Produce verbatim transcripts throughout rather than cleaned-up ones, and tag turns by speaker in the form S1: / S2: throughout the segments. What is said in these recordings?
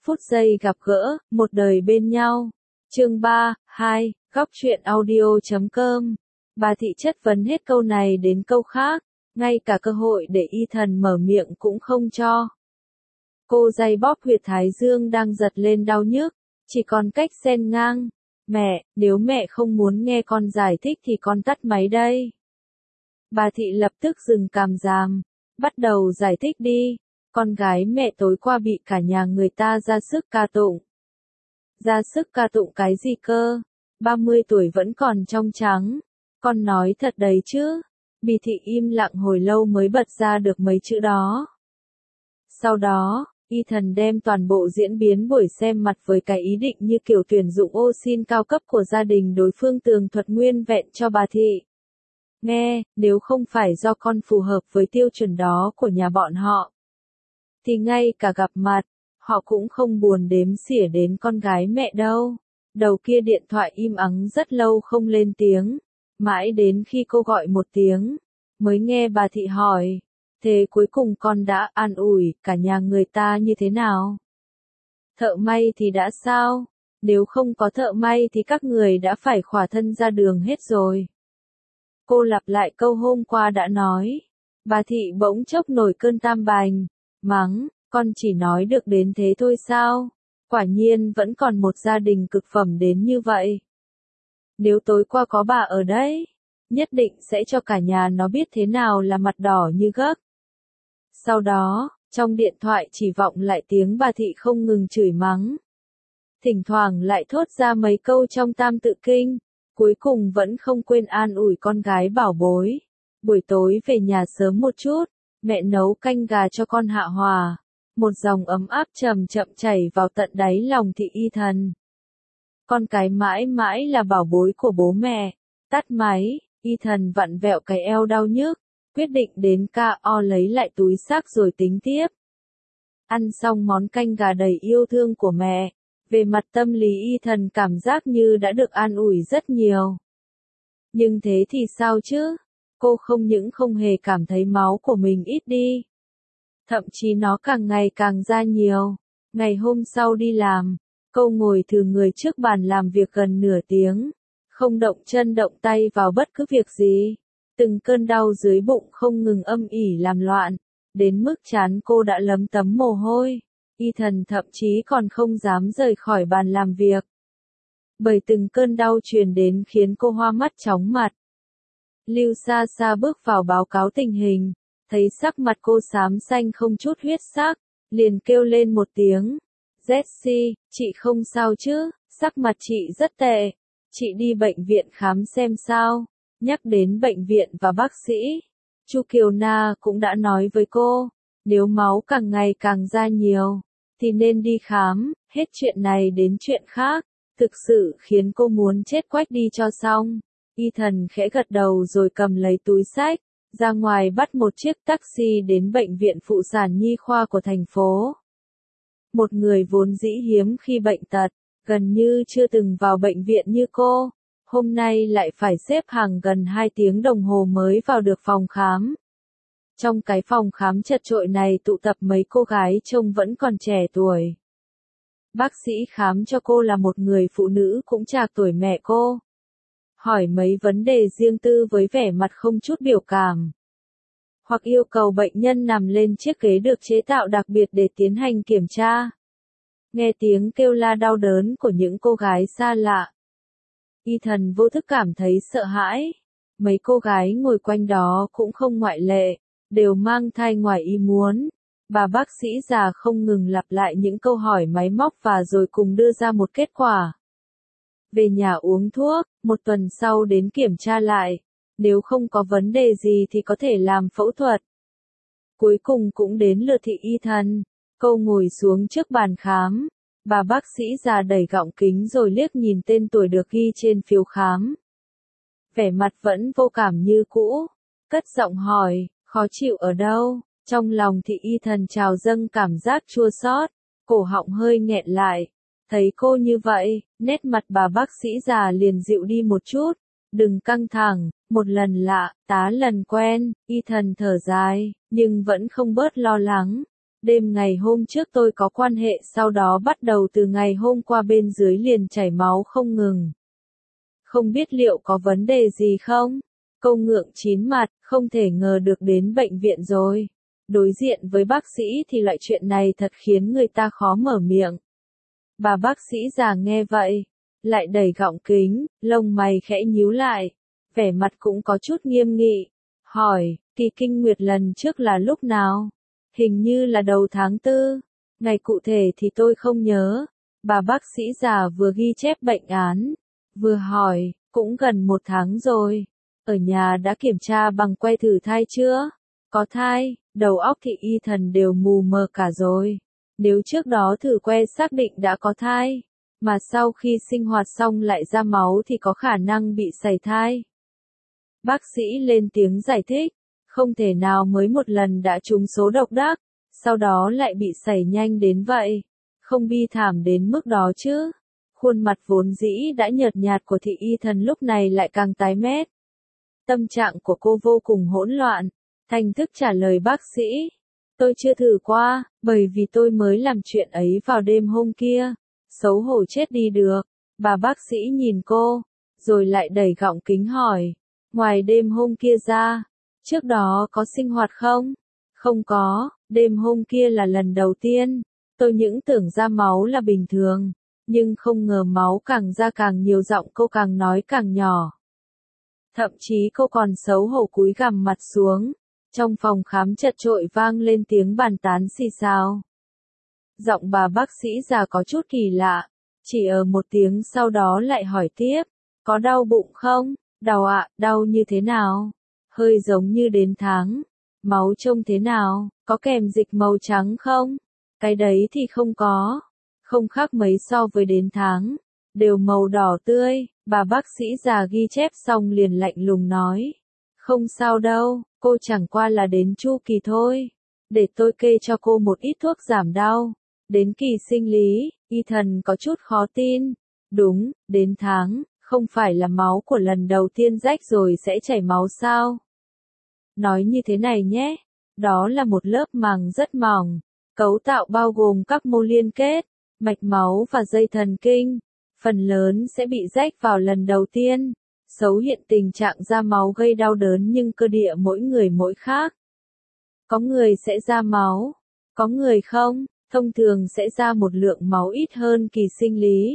S1: Phút giây gặp gỡ, một đời bên nhau. Chương ba, hai, góc truyện audio chấm com. Bà Thị chất vấn hết câu này đến câu khác, ngay cả cơ hội để Ethan mở miệng cũng không cho. Cô day bóp huyệt thái dương đang giật lên đau nhức, chỉ còn cách xen ngang. Mẹ, nếu mẹ không muốn nghe con giải thích thì con tắt máy đây. Bà Thị lập tức dừng càm ràm, bắt đầu giải thích đi. Con gái mẹ tối qua bị cả nhà người ta ra sức ca tụng. Ra sức ca tụng cái gì cơ? ba mươi tuổi vẫn còn trong trắng. Con nói thật đấy chứ? Bì Thị im lặng hồi lâu mới bật ra được mấy chữ đó. Sau đó, Ethan đem toàn bộ diễn biến buổi xem mặt với cái ý định như kiểu tuyển dụng ô sin cao cấp của gia đình đối phương tường thuật nguyên vẹn cho bà Thị. Nghe, nếu không phải do con phù hợp với tiêu chuẩn đó của nhà bọn họ, thì ngay cả gặp mặt, họ cũng không buồn đếm xỉa đến con gái mẹ đâu. Đầu kia điện thoại im ắng rất lâu không lên tiếng, mãi đến khi cô gọi một tiếng, mới nghe bà Thị hỏi, thế cuối cùng con đã an ủi cả nhà người ta như thế nào? Thợ may thì đã sao? Nếu không có thợ may thì các người đã phải khỏa thân ra đường hết rồi. Cô lặp lại câu hôm qua đã nói. Bà Thị bỗng chốc nổi cơn tam bành, mắng, con chỉ nói được đến thế thôi sao? Quả nhiên vẫn còn một gia đình cực phẩm đến như vậy. Nếu tối qua có bà ở đấy, nhất định sẽ cho cả nhà nó biết thế nào là mặt đỏ như gấc. Sau đó, trong điện thoại chỉ vọng lại tiếng bà Thị không ngừng chửi mắng. Thỉnh thoảng lại thốt ra mấy câu trong tam tự kinh, cuối cùng vẫn không quên an ủi con gái bảo bối. Buổi tối về nhà sớm một chút, mẹ nấu canh gà cho con hạ hòa. Một dòng ấm áp chậm chậm chảy vào tận đáy lòng Thị Ethan. Con cái mãi mãi là bảo bối của bố mẹ. Tắt máy, Ethan vặn vẹo cái eo đau nhức, quyết định đến ca o lấy lại túi xách rồi tính tiếp. Ăn xong món canh gà đầy yêu thương của mẹ, về mặt tâm lý Ethan cảm giác như đã được an ủi rất nhiều. Nhưng thế thì sao chứ? Cô không những không hề cảm thấy máu của mình ít đi, thậm chí nó càng ngày càng ra nhiều. Ngày hôm sau đi làm, cô ngồi thừ người trước bàn làm việc gần nửa tiếng, không động chân động tay vào bất cứ việc gì. Từng cơn đau dưới bụng không ngừng âm ỉ làm loạn, đến mức trán cô đã lấm tấm mồ hôi. Ethan thậm chí còn không dám rời khỏi bàn làm việc, bởi từng cơn đau truyền đến khiến cô hoa mắt chóng mặt. Lưu xa xa bước vào báo cáo tình hình, thấy sắc mặt cô xám xanh không chút huyết sắc, liền kêu lên một tiếng. Jessie, chị không sao chứ? Sắc mặt chị rất tệ. Chị đi bệnh viện khám xem sao? Nhắc đến bệnh viện và bác sĩ, Chu Kiều Na cũng đã nói với cô, nếu máu càng ngày càng ra nhiều, thì nên đi khám. Hết chuyện này đến chuyện khác, thực sự khiến cô muốn chết quách đi cho xong. Ethan khẽ gật đầu rồi cầm lấy túi xách, ra ngoài bắt một chiếc taxi đến bệnh viện phụ sản nhi khoa của thành phố. Một người vốn dĩ hiếm khi bệnh tật, gần như chưa từng vào bệnh viện như cô, hôm nay lại phải xếp hàng gần hai tiếng đồng hồ mới vào được phòng khám. Trong cái phòng khám chật chội này tụ tập mấy cô gái trông vẫn còn trẻ tuổi. Bác sĩ khám cho cô là một người phụ nữ cũng trạc tuổi mẹ cô. Hỏi mấy vấn đề riêng tư với vẻ mặt không chút biểu cảm, hoặc yêu cầu bệnh nhân nằm lên chiếc ghế được chế tạo đặc biệt để tiến hành kiểm tra. Nghe tiếng kêu la đau đớn của những cô gái xa lạ, Ethan vô thức cảm thấy sợ hãi. Mấy cô gái ngồi quanh đó cũng không ngoại lệ, đều mang thai ngoài ý muốn. Bà bác sĩ già không ngừng lặp lại những câu hỏi máy móc và rồi cùng đưa ra một kết quả. Về nhà uống thuốc, một tuần sau đến kiểm tra lại. Nếu không có vấn đề gì thì có thể làm phẫu thuật. Cuối cùng cũng đến lượt Thị Ethan. Cô ngồi xuống trước bàn khám. Bà bác sĩ già đẩy gọng kính rồi liếc nhìn tên tuổi được ghi trên phiếu khám. Vẻ mặt vẫn vô cảm như cũ. Cất giọng hỏi, khó chịu ở đâu? Trong lòng Thị Ethan trào dâng cảm giác chua xót, cổ họng hơi nghẹn lại. Thấy cô như vậy, nét mặt bà bác sĩ già liền dịu đi một chút. Đừng căng thẳng, một lần lạ, tá lần quen. Ethan thở dài, nhưng vẫn không bớt lo lắng. Đêm ngày hôm trước tôi có quan hệ, sau đó bắt đầu từ ngày hôm qua bên dưới liền chảy máu không ngừng. Không biết liệu có vấn đề gì không? Câu Ngượng chín mặt, không thể ngờ được đến bệnh viện rồi. Đối diện với bác sĩ thì loại chuyện này thật khiến người ta khó mở miệng. Bà bác sĩ già nghe vậy, lại đẩy gọng kính, lông mày khẽ nhíu lại, vẻ mặt cũng có chút nghiêm nghị, hỏi, kỳ kinh nguyệt lần trước là lúc nào? Hình như là đầu tháng tư, ngày cụ thể thì tôi không nhớ. Bà bác sĩ già vừa ghi chép bệnh án, vừa hỏi, cũng gần một tháng rồi. Ở nhà đã kiểm tra bằng que thử thai chưa? Có thai, đầu óc thị y thần đều mù mờ cả rồi. Nếu trước đó thử que xác định đã có thai, mà sau khi sinh hoạt xong lại ra máu thì có khả năng bị sảy thai. Bác sĩ lên tiếng giải thích, không thể nào mới một lần đã trúng số độc đắc, sau đó lại bị sảy nhanh đến vậy. Không bi thảm đến mức đó chứ. Khuôn mặt vốn dĩ đã nhợt nhạt của thị y thần lúc này lại càng tái mét. Tâm trạng của cô vô cùng hỗn loạn, thành thức trả lời bác sĩ. Tôi chưa thử qua, bởi vì tôi mới làm chuyện ấy vào đêm hôm kia. Xấu hổ chết đi được. Bà bác sĩ nhìn cô, rồi lại đẩy gọng kính hỏi. Ngoài đêm hôm kia ra, trước đó có sinh hoạt không? Không có, đêm hôm kia là lần đầu tiên. Tôi những tưởng ra máu là bình thường, nhưng không ngờ máu càng ra càng nhiều, giọng cô càng nói càng nhỏ. Thậm chí cô còn xấu hổ cúi gằm mặt xuống. Trong phòng khám chật chội vang lên tiếng bàn tán xì xào. Giọng bà bác sĩ già có chút kỳ lạ, chỉ ở một tiếng sau đó lại hỏi tiếp, có đau bụng không? Đau ạ, đau như thế nào? Hơi giống như đến tháng. Máu trông thế nào? Có kèm dịch màu trắng không? Cái đấy thì không có. Không khác mấy so với đến tháng. Đều màu đỏ tươi. Bà bác sĩ già ghi chép xong liền lạnh lùng nói. Không sao đâu, cô chẳng qua là đến chu kỳ thôi. Để tôi kê cho cô một ít thuốc giảm đau. Đến kỳ sinh lý, y thần có chút khó tin. Đúng, đến tháng, không phải là máu của lần đầu tiên rách rồi sẽ chảy máu sao? Nói như thế này nhé, đó là một lớp màng rất mỏng, cấu tạo bao gồm các mô liên kết, mạch máu và dây thần kinh. Phần lớn sẽ bị rách vào lần đầu tiên. Xấu hiện tình trạng ra máu gây đau đớn nhưng cơ địa mỗi người mỗi khác. Có người sẽ ra máu, có người không, thông thường sẽ ra một lượng máu ít hơn kỳ sinh lý.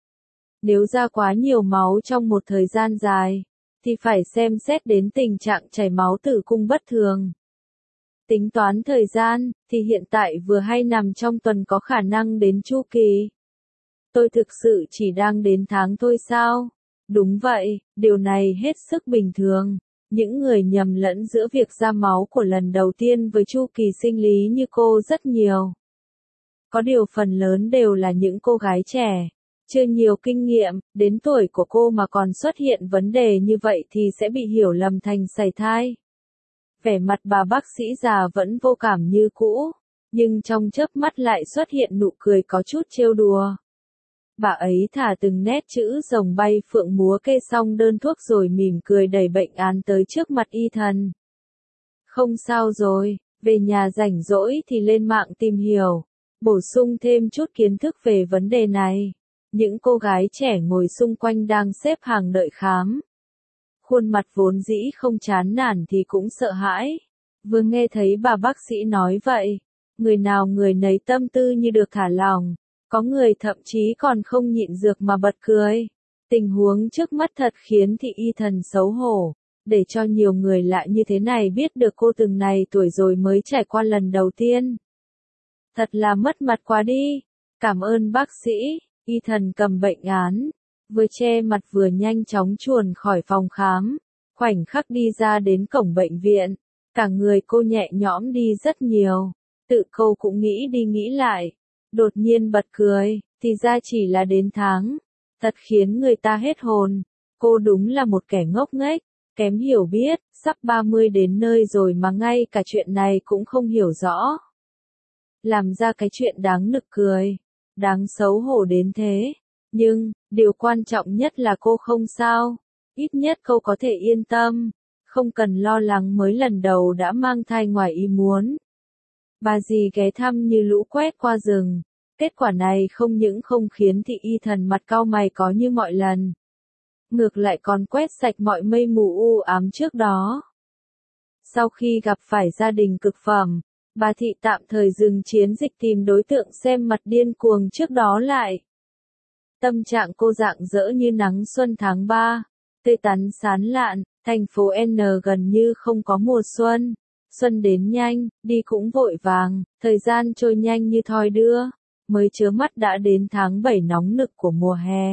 S1: Nếu ra quá nhiều máu trong một thời gian dài, thì phải xem xét đến tình trạng chảy máu tử cung bất thường. Tính toán thời gian, thì hiện tại vừa hay nằm trong tuần có khả năng đến chu kỳ. Tôi thực sự chỉ đang đến tháng thôi sao? Đúng vậy, điều này hết sức bình thường. Những người nhầm lẫn giữa việc ra máu của lần đầu tiên với chu kỳ sinh lý như cô rất nhiều. Có điều phần lớn đều là những cô gái trẻ, chưa nhiều kinh nghiệm, đến tuổi của cô mà còn xuất hiện vấn đề như vậy thì sẽ bị hiểu lầm thành sảy thai. Vẻ mặt bà bác sĩ già vẫn vô cảm như cũ, nhưng trong chớp mắt lại xuất hiện nụ cười có chút trêu đùa. Bà ấy thả từng nét chữ rồng bay phượng múa kê xong đơn thuốc rồi mỉm cười đẩy bệnh án tới trước mặt y thần. Không sao rồi, về nhà rảnh rỗi thì lên mạng tìm hiểu, bổ sung thêm chút kiến thức về vấn đề này. Những cô gái trẻ ngồi xung quanh đang xếp hàng đợi khám. Khuôn mặt vốn dĩ không chán nản thì cũng sợ hãi. Vừa nghe thấy bà bác sĩ nói vậy, người nào người nấy tâm tư như được thả lỏng. Có người thậm chí còn không nhịn được mà bật cười. Tình huống trước mắt thật khiến thị y thần xấu hổ. Để cho nhiều người lạ như thế này biết được cô từng này tuổi rồi mới trải qua lần đầu tiên. Thật là mất mặt quá đi. Cảm ơn bác sĩ. Y thần cầm bệnh án, vừa che mặt vừa nhanh chóng chuồn khỏi phòng khám. Khoảnh khắc đi ra đến cổng bệnh viện, cả người cô nhẹ nhõm đi rất nhiều. Tự cô cũng nghĩ đi nghĩ lại. Đột nhiên bật cười, thì ra chỉ là đến tháng. Thật khiến người ta hết hồn. Cô đúng là một kẻ ngốc nghếch, kém hiểu biết, sắp ba mươi đến nơi rồi mà ngay cả chuyện này cũng không hiểu rõ. Làm ra cái chuyện đáng nực cười, đáng xấu hổ đến thế. Nhưng, điều quan trọng nhất là cô không sao. Ít nhất cô có thể yên tâm, không cần lo lắng mới lần đầu đã mang thai ngoài ý muốn. Bà dì ghé thăm như lũ quét qua rừng. Kết quả này không những không khiến thị y thần mặt cau mày có như mọi lần. Ngược lại còn quét sạch mọi mây mù u ám trước đó. Sau khi gặp phải gia đình cực phẩm, bà thị tạm thời dừng chiến dịch tìm đối tượng xem mặt điên cuồng trước đó lại. Tâm trạng cô rạng rỡ như nắng xuân tháng ba, tươi tắn sán lạn, thành phố N gần như không có mùa xuân. Xuân đến nhanh, đi cũng vội vàng, thời gian trôi nhanh như thoi đưa, mới chớp mắt đã đến tháng bảy nóng nực của mùa hè.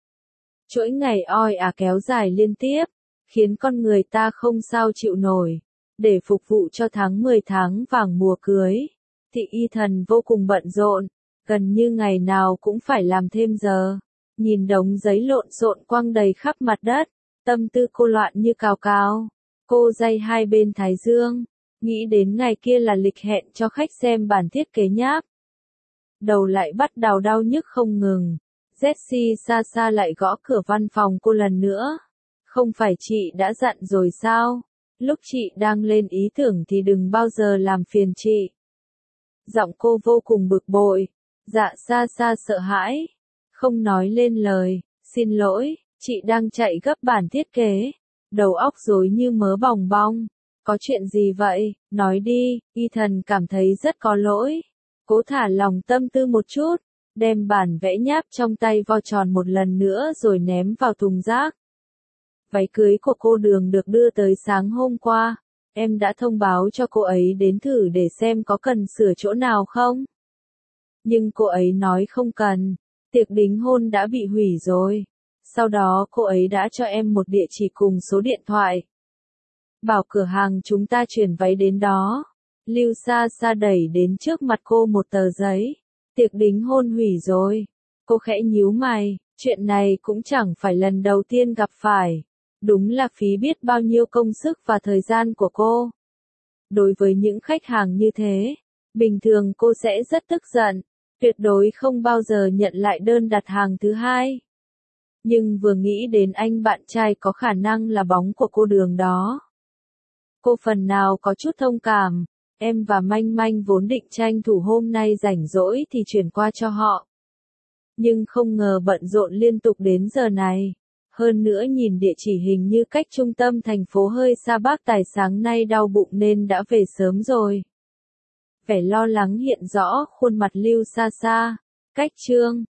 S1: Chuỗi ngày oi ả kéo dài liên tiếp, khiến con người ta không sao chịu nổi. Để phục vụ cho tháng mười tháng vàng mùa cưới, thị y thần vô cùng bận rộn, gần như ngày nào cũng phải làm thêm giờ. Nhìn đống giấy lộn xộn quăng đầy khắp mặt đất, tâm tư cô loạn như cào cào. Cô day hai bên thái dương, nghĩ đến ngày kia là lịch hẹn cho khách xem bản thiết kế nháp. Đầu lại bắt đầu đau nhức không ngừng. Jessie xa xa lại gõ cửa văn phòng cô lần nữa. Không phải chị đã dặn rồi sao? Lúc chị đang lên ý tưởng thì đừng bao giờ làm phiền chị. Giọng cô vô cùng bực bội. Dạ xa xa sợ hãi. Không nói lên lời. Xin lỗi, chị đang chạy gấp bản thiết kế. Đầu óc rối như mớ bòng bong. Có chuyện gì vậy? Nói đi. Ethan cảm thấy rất có lỗi. Cố thả lòng tâm tư một chút. Đem bản vẽ nháp trong tay vo tròn một lần nữa rồi ném vào thùng rác. Váy cưới của cô Đường được đưa tới sáng hôm qua. Em đã thông báo cho cô ấy đến thử để xem có cần sửa chỗ nào không. Nhưng cô ấy nói không cần. Tiệc đính hôn đã bị hủy rồi. Sau đó cô ấy đã cho em một địa chỉ cùng số điện thoại. Bảo cửa hàng chúng ta chuyển váy đến đó. Lưu Sa Sa đẩy đến trước mặt cô một tờ giấy. Tiệc đính hôn hủy rồi. Cô khẽ nhíu mày. Chuyện này cũng chẳng phải lần đầu tiên gặp phải. Đúng là phí biết bao nhiêu công sức và thời gian của cô. Đối với những khách hàng như thế, bình thường cô sẽ rất tức giận, tuyệt đối không bao giờ nhận lại đơn đặt hàng thứ hai. Nhưng vừa nghĩ đến anh bạn trai có khả năng là bóng của cô Đường đó, cô phần nào có chút thông cảm. Em và Manh Manh vốn định tranh thủ hôm nay rảnh rỗi thì chuyển qua cho họ. Nhưng không ngờ bận rộn liên tục đến giờ này. Hơn nữa nhìn địa chỉ hình như cách trung tâm thành phố hơi xa, bác tài sáng nay đau bụng nên đã về sớm rồi. Vẻ lo lắng hiện rõ khuôn mặt Lưu Sa Sa. Cách chương